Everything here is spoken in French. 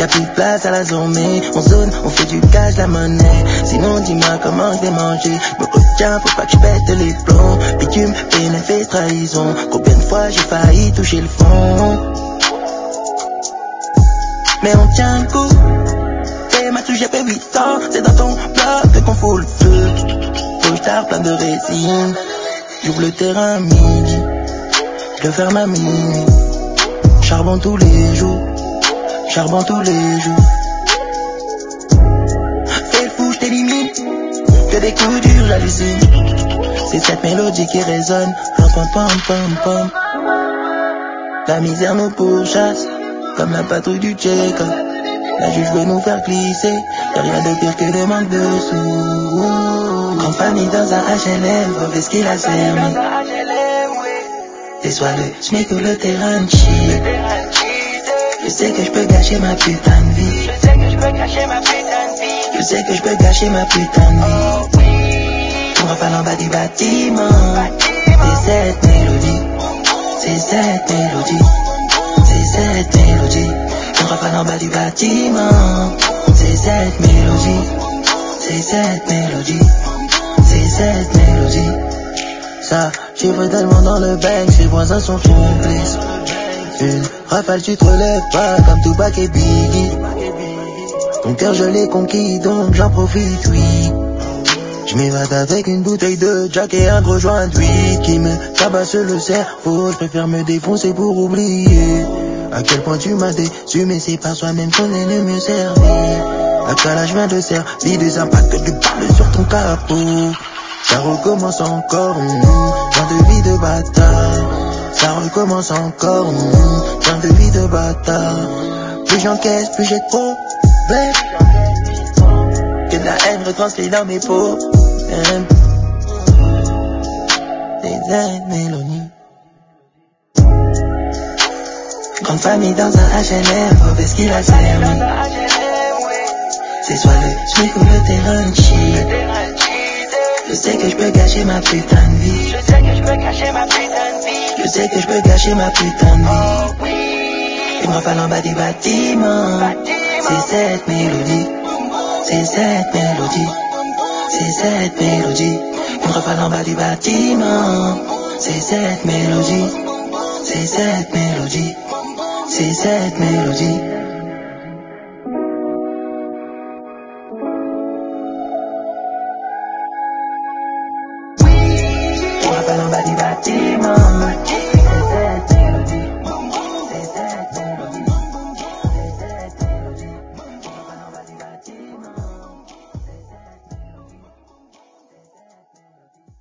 Y'a plus de place à la journée. On zone, on fait du cash, la monnaie. Sinon dis-moi comment je vais manger. Me retiens, faut pas que je pète les plombs. Bitume, bénéfice, trahison. Combien de fois j'ai failli toucher le fond. Mais on tient le coup. Et ma touche, j'ai fait 8 ans. C'est dans ton bloc qu'on fout le feu. Faut que plein de résine. J'ouvre le terrain à midi. Je le ferme à minuit. Charbon tous les jours. Charbon tous les jours. Fais le fou, je t'élimine. Que des coups durs, j'hallucine. C'est cette mélodie qui résonne. Pom pom pom pom. La misère nous pourchasse. Comme la patrouille du Tchéka. La juge veut nous faire glisser. Y'a rien de pire que le manque de sous. Grande famille dans un HLM. Mauvaise qu'il a servi. C'est soit le SMIC ou le terrain de shit. Je sais que je peux gâcher ma putain de vie. Je sais que je peux gâcher ma putain de vie. Je sais que je peux gâcher ma putain de vie. On rafale en bas du bâtiment. C'est cette mélodie. C'est cette mélodie. C'est cette mélodie. On rafale en bas du bâtiment. C'est cette mélodie. C'est cette mélodie. C'est cette mélodie. Ça, chiffre tellement dans le bank, ses voisins sont complices. Une rafale, tu te relèves pas comme Tupac et Biggie. Ton cœur je l'ai conquis, donc j'en profite, oui. Je m'évade avec une bouteille de Jack et un gros joint d'huile qui me tabasse le cerveau. Je préfère me défoncer pour oublier à quel point tu m'as déçu, mais c'est pas soi-même qu'on est le mieux servi. La calage vient de servir des impacts de balles sur ton capot. Ça recommence encore, fin de vie de bâtard. Ça recommence encore, fin de vie de bâtard. Plus j'encaisse, plus j'ai de problèmes. Que de la haine retranscrit dans mes peaux. C'est cette mélodie. Grande famille dans un HLM, mauvaise qu'il a servi. C'est soit le SMIC ou le terrain de shit. Je sais que je peux gâcher ma putain de vie. Je sais que je peux gâcher ma putain de vie. Je sais que je peux gâcher ma putain de vie. Il me rafale en bas du bâtiment. C'est cette mélodie. C'est cette mélodie. C'est cette mélodie. Il me rafale en bas du bâtiment. C'est cette mélodie. C'est cette mélodie. C'est cette mélodie.